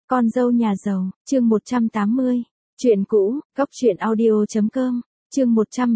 Con dâu nhà giàu, chương 180. Chuyện cũ, góc truyện audio.com, chương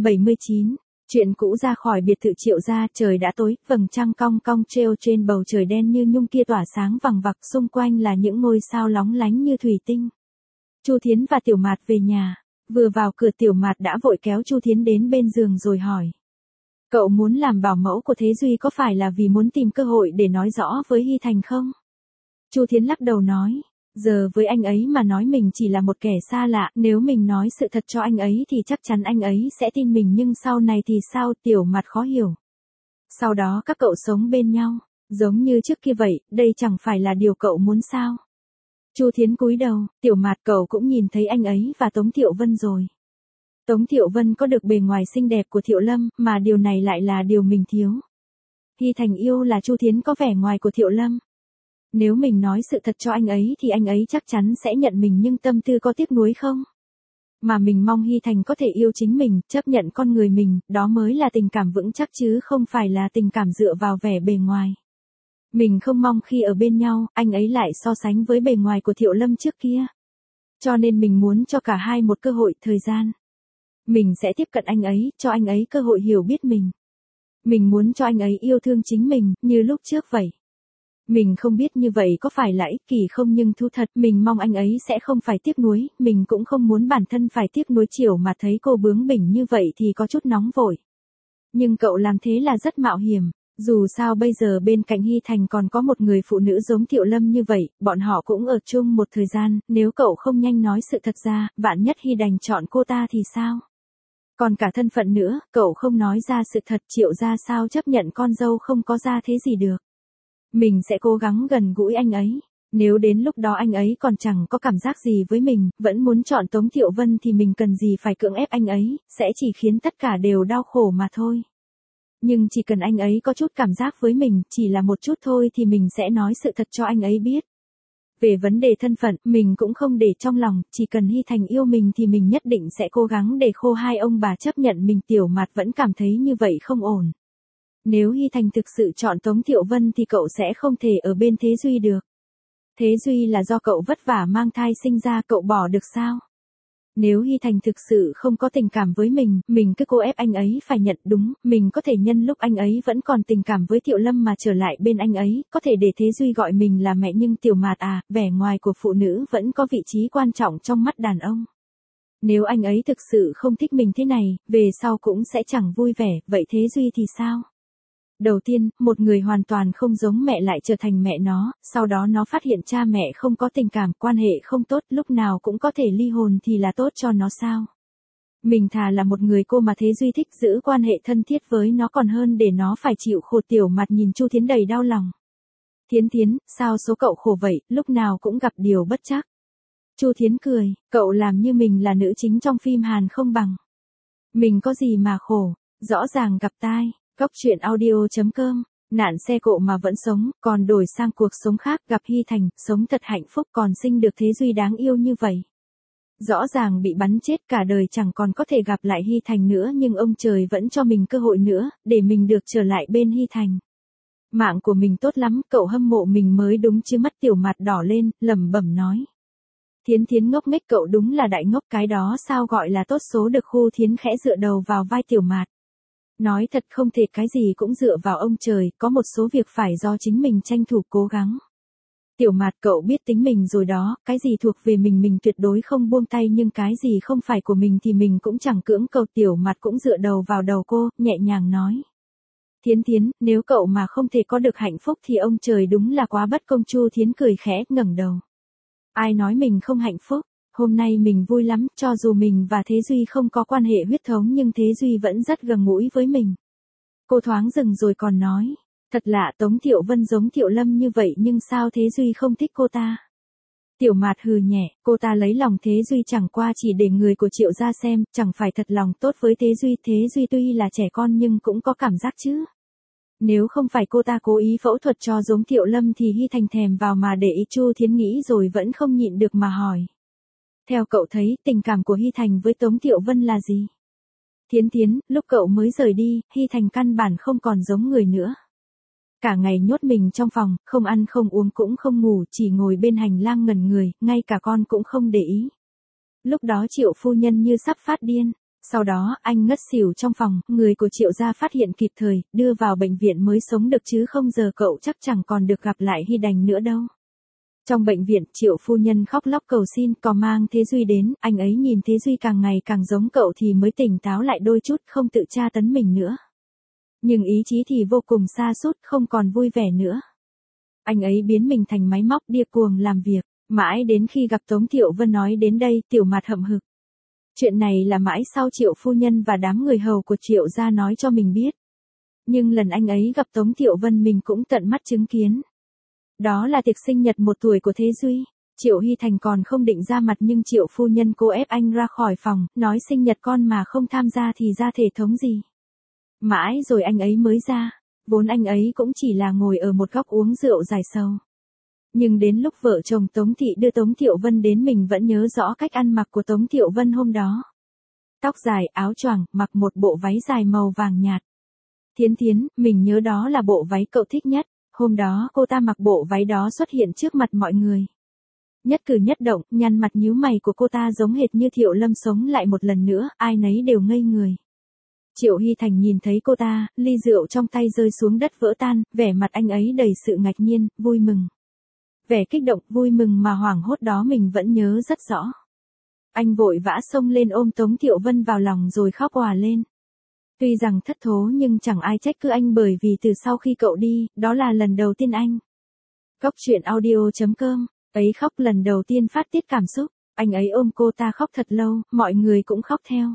179. Chuyện cũ. Ra khỏi biệt thự Triệu gia, trời đã tối, vầng trăng cong cong treo trên bầu trời đen như nhung kia tỏa sáng vằng vặc, xung quanh là những ngôi sao lóng lánh như thủy tinh. Chu Thiến và Tiểu Mạt về nhà, vừa vào cửa Tiểu Mạt đã vội kéo Chu Thiến đến bên giường rồi hỏi. Cậu muốn làm bảo mẫu của Thế Duy có phải là vì muốn tìm cơ hội để nói rõ với Hy Thành không? Chu Thiến lắc đầu nói. Giờ với anh ấy mà nói mình chỉ là một kẻ xa lạ, nếu mình nói sự thật cho anh ấy thì chắc chắn anh ấy sẽ tin mình, nhưng sau này thì sao? Tiểu Mạt khó hiểu. Sau đó các cậu sống bên nhau, giống như trước kia vậy, đây chẳng phải là điều cậu muốn sao? Chu Thiến cúi đầu. Tiểu Mạt, cậu cũng nhìn thấy anh ấy và Tống Thiệu Vân rồi. Tống Thiệu Vân có được bề ngoài xinh đẹp của Thiệu Lâm, mà điều này lại là điều mình thiếu. Hy Thành yêu là Chu Thiến có vẻ ngoài của Thiệu Lâm. Nếu mình nói sự thật cho anh ấy thì anh ấy chắc chắn sẽ nhận mình, nhưng tâm tư có tiếc nuối không? Mà mình mong Hy Thành có thể yêu chính mình, chấp nhận con người mình, đó mới là tình cảm vững chắc chứ không phải là tình cảm dựa vào vẻ bề ngoài. Mình không mong khi ở bên nhau, anh ấy lại so sánh với bề ngoài của Thiệu Lâm trước kia. Cho nên mình muốn cho cả hai một cơ hội, thời gian. Mình sẽ tiếp cận anh ấy, cho anh ấy cơ hội hiểu biết mình. Mình muốn cho anh ấy yêu thương chính mình, như lúc trước vậy. Mình không biết như vậy có phải là ích kỷ không, nhưng thú thật mình mong anh ấy sẽ không phải tiếc nuối, mình cũng không muốn bản thân phải tiếc nuối. Chiều mà thấy cô bướng bỉnh như vậy thì có chút nóng vội. Nhưng cậu làm thế là rất mạo hiểm, dù sao bây giờ bên cạnh Hy Thành còn có một người phụ nữ giống Thiệu Lâm như vậy, bọn họ cũng ở chung một thời gian, nếu cậu không nhanh nói sự thật ra, vạn nhất Hy đành chọn cô ta thì sao? Còn cả thân phận nữa, cậu không nói ra sự thật, Triệu gia sao chấp nhận con dâu không có gia thế gì được. Mình sẽ cố gắng gần gũi anh ấy. Nếu đến lúc đó anh ấy còn chẳng có cảm giác gì với mình, vẫn muốn chọn Tống Thiệu Vân thì mình cần gì phải cưỡng ép anh ấy, sẽ chỉ khiến tất cả đều đau khổ mà thôi. Nhưng chỉ cần anh ấy có chút cảm giác với mình, chỉ là một chút thôi thì mình sẽ nói sự thật cho anh ấy biết. Về vấn đề thân phận, mình cũng không để trong lòng, chỉ cần Hy Thành yêu mình thì mình nhất định sẽ cố gắng để khô hai ông bà chấp nhận mình. Tiểu Mạt vẫn cảm thấy như vậy không ổn. Nếu Hy Thành thực sự chọn Tống Thiệu Vân thì cậu sẽ không thể ở bên Thế Duy được. Thế Duy là do cậu vất vả mang thai sinh ra, cậu bỏ được sao? Nếu Hy Thành thực sự không có tình cảm với mình cứ cố ép anh ấy phải nhận. Đúng, mình có thể nhân lúc anh ấy vẫn còn tình cảm với Thiệu Lâm mà trở lại bên anh ấy, có thể để Thế Duy gọi mình là mẹ, nhưng Tiểu Mạt à, vẻ ngoài của phụ nữ vẫn có vị trí quan trọng trong mắt đàn ông. Nếu anh ấy thực sự không thích mình thế này, về sau cũng sẽ chẳng vui vẻ, vậy Thế Duy thì sao? Đầu tiên, một người hoàn toàn không giống mẹ lại trở thành mẹ nó, sau đó nó phát hiện cha mẹ không có tình cảm, quan hệ không tốt, lúc nào cũng có thể ly hôn thì là tốt cho nó sao? Mình thà là một người cô mà Thế Duy thích giữ quan hệ thân thiết với nó còn hơn để nó phải chịu khổ. Tiểu Mạt nhìn Chu Thiến đầy đau lòng. Thiến Thiến, sao số cậu khổ vậy, lúc nào cũng gặp điều bất trắc. Chu Thiến cười, cậu làm như mình là nữ chính trong phim Hàn không bằng. Mình có gì mà khổ, rõ ràng gặp tai. Góc truyện audio.com, nạn xe cộ mà vẫn sống, còn đổi sang cuộc sống khác, gặp Hy Thành, sống thật hạnh phúc, còn sinh được Thế Duy đáng yêu như vậy. Rõ ràng bị bắn chết cả đời chẳng còn có thể gặp lại Hy Thành nữa, nhưng ông trời vẫn cho mình cơ hội nữa, để mình được trở lại bên Hy Thành. Mạng của mình tốt lắm, cậu hâm mộ mình mới đúng chứ. Mắt Tiểu Mạt đỏ lên, lẩm bẩm nói. Thiến Thiến ngốc nghếch, cậu đúng là đại ngốc, cái đó sao gọi là tốt số được. Khu Thiến khẽ dựa đầu vào vai Tiểu Mạt. Nói thật, không thể cái gì cũng dựa vào ông trời, có một số việc phải do chính mình tranh thủ cố gắng. Tiểu Mạt, cậu biết tính mình rồi đó, cái gì thuộc về mình tuyệt đối không buông tay, nhưng cái gì không phải của mình thì mình cũng chẳng cưỡng cầu. Tiểu Mạt cũng dựa đầu vào đầu cô, nhẹ nhàng nói. Thiến Thiến, nếu cậu mà không thể có được hạnh phúc thì ông trời đúng là quá bất công. Chu Thiến cười khẽ, ngẩng đầu. Ai nói mình không hạnh phúc? Hôm nay mình vui lắm, cho dù mình và Thế Duy không có quan hệ huyết thống nhưng Thế Duy vẫn rất gần gũi với mình. Cô thoáng dừng rồi còn nói, thật lạ, Tống Thiệu Vân giống Thiệu Lâm như vậy nhưng sao Thế Duy không thích cô ta? Tiểu Mạt hừ nhẹ, cô ta lấy lòng Thế Duy chẳng qua chỉ để người của Triệu gia xem, chẳng phải thật lòng tốt với Thế Duy. Thế Duy tuy là trẻ con nhưng cũng có cảm giác chứ. Nếu không phải cô ta cố ý phẫu thuật cho giống Thiệu Lâm thì Hy Thành thèm vào mà để ý. Chu Thiến nghĩ rồi vẫn không nhịn được mà hỏi. Theo cậu thấy, tình cảm của Hy Thành với Tống Thiệu Vân là gì? Thiến Thiến, lúc cậu mới rời đi, Hy Thành căn bản không còn giống người nữa. Cả ngày nhốt mình trong phòng, không ăn không uống cũng không ngủ, chỉ ngồi bên hành lang ngẩn người, ngay cả con cũng không để ý. Lúc đó Triệu phu nhân như sắp phát điên. Sau đó, anh ngất xỉu trong phòng, người của Triệu gia phát hiện kịp thời, đưa vào bệnh viện mới sống được chứ không giờ cậu chắc chẳng còn được gặp lại Hy Đành nữa đâu. Trong bệnh viện, Triệu phu nhân khóc lóc cầu xin, có mang Thế Duy đến, anh ấy nhìn Thế Duy càng ngày càng giống cậu thì mới tỉnh táo lại đôi chút, không tự tra tấn mình nữa. Nhưng ý chí thì vô cùng sa sút, không còn vui vẻ nữa. Anh ấy biến mình thành máy móc điên cuồng làm việc, mãi đến khi gặp Tống Thiệu Vân nói đến đây, Tiểu Mạt hậm hực. Chuyện này là mãi sau Triệu phu nhân và đám người hầu của Triệu gia nói cho mình biết. Nhưng lần anh ấy gặp Tống Thiệu Vân mình cũng tận mắt chứng kiến. Đó là tiệc sinh nhật 1 tuổi của Thế Duy. Triệu Hy Thành còn không định ra mặt nhưng Triệu phu nhân cố ép anh ra khỏi phòng, nói sinh nhật con mà không tham gia thì ra thể thống gì. Mãi rồi anh ấy mới ra, vốn anh ấy cũng chỉ là ngồi ở một góc uống rượu giải sầu. Nhưng đến lúc vợ chồng Tống Thị đưa Tống Thiệu Vân đến mình vẫn nhớ rõ cách ăn mặc của Tống Thiệu Vân hôm đó. Tóc dài, áo choàng, mặc một bộ váy dài màu vàng nhạt. Thiến Thiến, mình nhớ đó là bộ váy cậu thích nhất. Hôm đó cô ta mặc bộ váy đó xuất hiện trước mặt mọi người. Nhất cử nhất động, nhăn mặt nhíu mày của cô ta giống hệt như Thiệu Lâm sống lại một lần nữa, ai nấy đều ngây người. Triệu Hy Thành nhìn thấy cô ta, ly rượu trong tay rơi xuống đất vỡ tan, vẻ mặt anh ấy đầy sự ngạc nhiên, vui mừng. Vẻ kích động, vui mừng mà hoảng hốt đó mình vẫn nhớ rất rõ. Anh vội vã xông lên ôm Tống Thiệu Vân vào lòng rồi khóc òa lên. Tuy rằng thất thố nhưng chẳng ai trách cứ anh bởi vì từ sau khi cậu đi, đó là lần đầu tiên anh. Cóc truyện audio.com, ấy khóc lần đầu tiên phát tiết cảm xúc, anh ấy ôm cô ta khóc thật lâu, mọi người cũng khóc theo.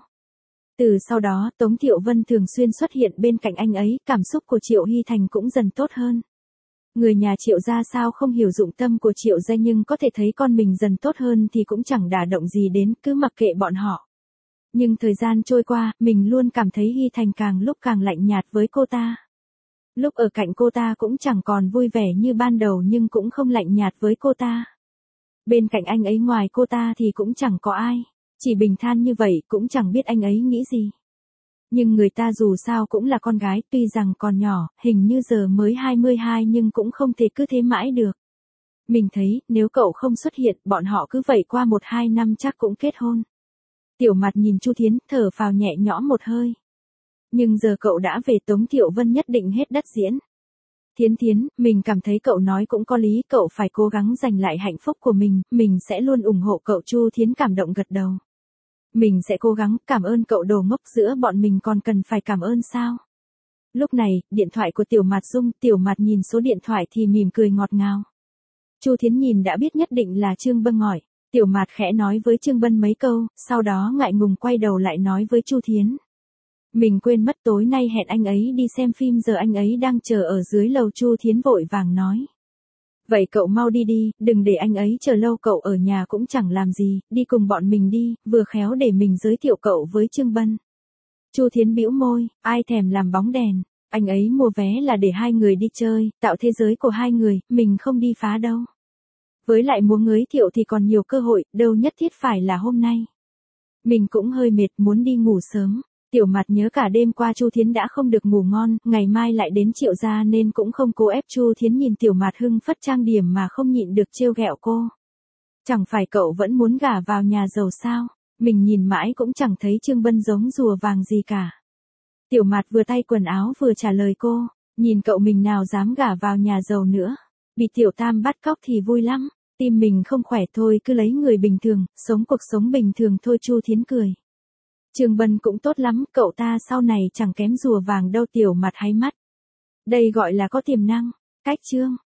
Từ sau đó, Tống Thiệu Vân thường xuyên xuất hiện bên cạnh anh ấy, cảm xúc của Triệu Hy Thành cũng dần tốt hơn. Người nhà Triệu gia sao không hiểu dụng tâm của Triệu gia nhưng có thể thấy con mình dần tốt hơn thì cũng chẳng đả động gì đến, cứ mặc kệ bọn họ. Nhưng thời gian trôi qua, mình luôn cảm thấy Hy Thành càng lúc càng lạnh nhạt với cô ta. Lúc ở cạnh cô ta cũng chẳng còn vui vẻ như ban đầu nhưng cũng không lạnh nhạt với cô ta. Bên cạnh anh ấy ngoài cô ta thì cũng chẳng có ai. Chỉ bình than như vậy cũng chẳng biết anh ấy nghĩ gì. Nhưng người ta dù sao cũng là con gái, tuy rằng còn nhỏ, hình như giờ mới 22 nhưng cũng không thể cứ thế mãi được. Mình thấy, nếu cậu không xuất hiện, bọn họ cứ vậy qua 1-2 năm chắc cũng kết hôn. Tiểu Mặt nhìn Chu Thiến, thở phào nhẹ nhõm một hơi. Nhưng giờ cậu đã về, Tống Thiệu Vân nhất định hết đất diễn. Thiến Thiến, mình cảm thấy cậu nói cũng có lý, cậu phải cố gắng giành lại hạnh phúc của mình sẽ luôn ủng hộ cậu. Chu Thiến cảm động gật đầu. Mình sẽ cố gắng, cảm ơn cậu đồ ngốc, giữa bọn mình còn cần phải cảm ơn sao? Lúc này, điện thoại của Tiểu Mạt rung, Tiểu Mạt nhìn số điện thoại thì mỉm cười ngọt ngào. Chu Thiến nhìn đã biết nhất định là Trương Bân gọi. Tiểu Mạt khẽ nói với Trương Bân mấy câu, sau đó ngại ngùng quay đầu lại nói với Chu Thiến. Mình quên mất tối nay hẹn anh ấy đi xem phim, giờ anh ấy đang chờ ở dưới lầu. Chu Thiến vội vàng nói. Vậy cậu mau đi đi, đừng để anh ấy chờ lâu, cậu ở nhà cũng chẳng làm gì, đi cùng bọn mình đi, vừa khéo để mình giới thiệu cậu với Trương Bân. Chu Thiến bĩu môi, ai thèm làm bóng đèn, anh ấy mua vé là để hai người đi chơi, tạo thế giới của hai người, mình không đi phá đâu. Với lại muốn giới thiệu thì còn nhiều cơ hội, đâu nhất thiết phải là hôm nay. Mình cũng hơi mệt, muốn đi ngủ sớm. Tiểu Mặt nhớ cả đêm qua Chu Thiến đã không được ngủ ngon, ngày mai lại đến Triệu gia nên cũng không cố ép. Chu Thiến nhìn Tiểu Mặt hưng phất trang điểm mà không nhịn được trêu ghẹo cô. Chẳng phải cậu vẫn muốn gả vào nhà giàu sao? Mình nhìn mãi cũng chẳng thấy Trương Bân giống rùa vàng gì cả. Tiểu Mặt vừa tay quần áo vừa trả lời cô, nhìn cậu mình nào dám gả vào nhà giàu nữa. Bị Tiểu Tam bắt cóc thì vui lắm, tim mình không khỏe thôi, cứ lấy người bình thường, sống cuộc sống bình thường thôi. Chu Thiến cười. Trương Bân cũng tốt lắm, cậu ta sau này chẳng kém rùa vàng đâu. Tiểu Mặt háy mắt. Đây gọi là có tiềm năng. Cách chương.